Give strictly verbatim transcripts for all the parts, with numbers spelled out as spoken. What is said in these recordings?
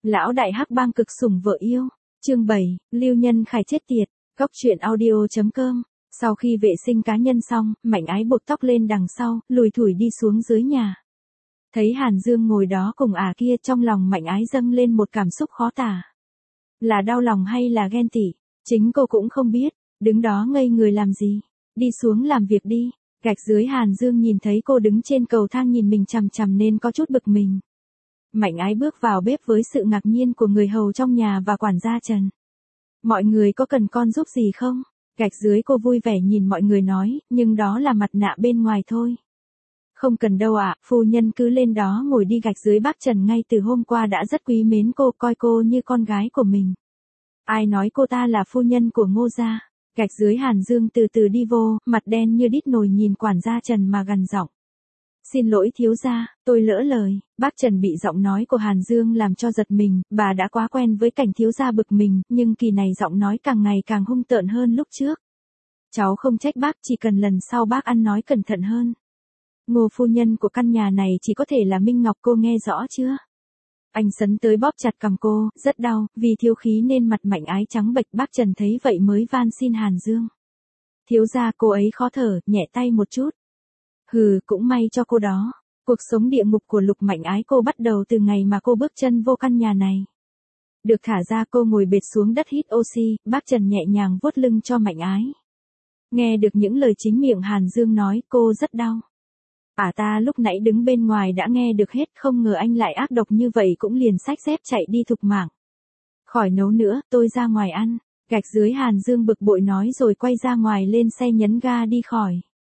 Lão đại hắc bang cực sủng vợ yêu. Chương bảy, Lưu Nhân Khải chết tiệt. Góc truyện audio chấm com. Sau khi vệ sinh cá nhân xong, Mạnh Ái buộc tóc lên đằng sau, lùi thủi đi xuống dưới nhà. Thấy Hàn Dương ngồi đó cùng ả kia, trong lòng Mạnh Ái dâng lên một cảm xúc khó tả. Là đau lòng hay là ghen tị, chính cô cũng không biết, đứng đó ngây người làm gì, đi xuống làm việc đi. Gạch dưới Hàn Dương nhìn thấy cô đứng trên cầu thang nhìn mình chằm chằm nên có chút bực mình. Mạnh Ái bước vào bếp với sự ngạc nhiên của người hầu trong nhà và quản gia Trần. Mọi người có cần con giúp gì không? Gạch dưới cô vui vẻ nhìn mọi người nói, nhưng đó là mặt nạ bên ngoài thôi. Không cần đâu ạ, phu nhân cứ lên đó ngồi đi. Gạch dưới bác Trần ngay từ hôm qua đã rất quý mến cô, coi cô như con gái của mình. Ai nói cô ta là phu nhân của Ngô gia? Gạch dưới Hàn Dương từ từ đi vô, mặt đen như đít nồi nhìn quản gia Trần mà gằn giọng. Xin lỗi thiếu gia, tôi lỡ lời. Bác Trần bị giọng nói của Hàn Dương làm cho giật mình, bà đã quá quen với cảnh thiếu gia bực mình, nhưng kỳ này giọng nói càng ngày càng hung tợn hơn lúc trước. Cháu không trách bác, chỉ cần lần sau bác ăn nói cẩn thận hơn. Ngô phu nhân của căn nhà này chỉ có thể là Minh Ngọc, cô nghe rõ chưa? Anh sấn tới bóp chặt cằm cô, rất đau, vì thiếu khí nên mặt Mạnh Ái trắng bệch. Bác Trần thấy vậy mới van xin Hàn Dương. Thiếu gia, cô ấy khó thở, nhẹ tay một chút. Hừ, cũng may cho cô đó. Cuộc sống địa ngục của Lục Mạnh Ái cô bắt đầu từ ngày mà cô bước chân vô căn nhà này. Được thả ra, cô ngồi bệt xuống đất hít oxy, bác Trần nhẹ nhàng vuốt lưng cho Mạnh Ái. Nghe được những lời chính miệng Hàn Dương nói, cô rất đau. À ta lúc nãy đứng bên ngoài đã nghe được hết, không ngờ anh lại ác độc như vậy, cũng liền xách dép chạy đi thục mạng. Khỏi nấu nữa, tôi ra ngoài ăn. Gạch dưới Hàn Dương bực bội nói rồi quay ra ngoài lên xe nhấn ga đi khỏi.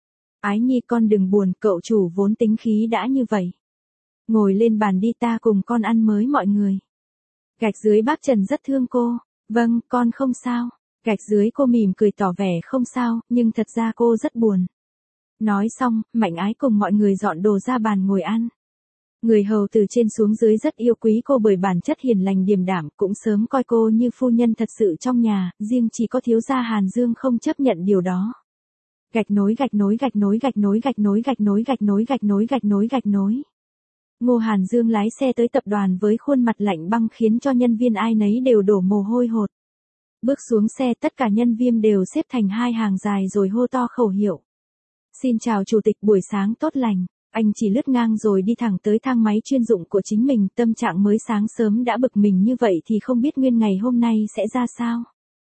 Ái nhi con đừng buồn, cậu chủ vốn tính khí đã như vậy. Ngồi lên bàn đi, ta cùng con ăn mới mọi người. Gạch dưới bác Trần rất thương cô. Vâng, con không sao. Gạch dưới cô mỉm cười tỏ vẻ không sao, nhưng thật ra cô rất buồn. Nói xong, Mạnh Ái cùng mọi người dọn đồ ra bàn ngồi ăn. Người hầu từ trên xuống dưới rất yêu quý cô bởi bản chất hiền lành điềm đạm, cũng sớm coi cô như phu nhân thật sự trong nhà, riêng chỉ có thiếu gia Hàn Dương không chấp nhận điều đó. Gạch nối gạch nối gạch nối gạch nối gạch nối gạch nối gạch nối gạch nối gạch nối gạch nối. Ngô Hàn Dương lái xe tới tập đoàn với khuôn mặt lạnh băng khiến cho nhân viên ai nấy đều đổ mồ hôi hột. Bước xuống xe, tất cả nhân viên đều xếp thành hai hàng dài rồi hô to khẩu hiệu. Xin chào chủ tịch, buổi sáng tốt lành. Anh chỉ lướt ngang rồi đi thẳng tới thang máy chuyên dụng của chính mình, tâm trạng mới sáng sớm đã bực mình như vậy thì không biết nguyên ngày hôm nay sẽ ra sao.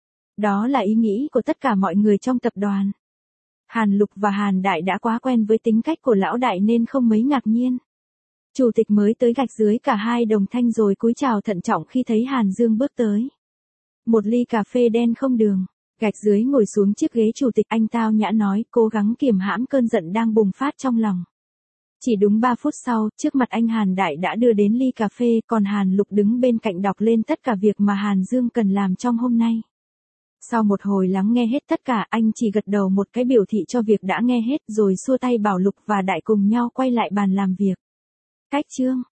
Đó là ý nghĩ của tất cả mọi người trong tập đoàn. Hàn Lục và Hàn Đại đã quá quen với tính cách của lão đại nên không mấy ngạc nhiên. Chủ tịch mới tới gạch dưới cả hai đồng thanh rồi cúi chào thận trọng khi thấy Hàn Dương bước tới. Một ly cà phê đen không đường. Gạch dưới ngồi xuống chiếc ghế chủ tịch, anh tao nhã nói, cố gắng kiềm hãm cơn giận đang bùng phát trong lòng. Chỉ đúng ba phút sau, trước mặt anh Hàn Đại đã đưa đến ly cà phê, còn Hàn Lục đứng bên cạnh đọc lên tất cả việc mà Hàn Dương cần làm trong hôm nay. Sau một hồi lắng nghe hết tất cả, anh chỉ gật đầu một cái biểu thị cho việc đã nghe hết rồi xua tay bảo Lục và Đại cùng nhau quay lại bàn làm việc. Cách chương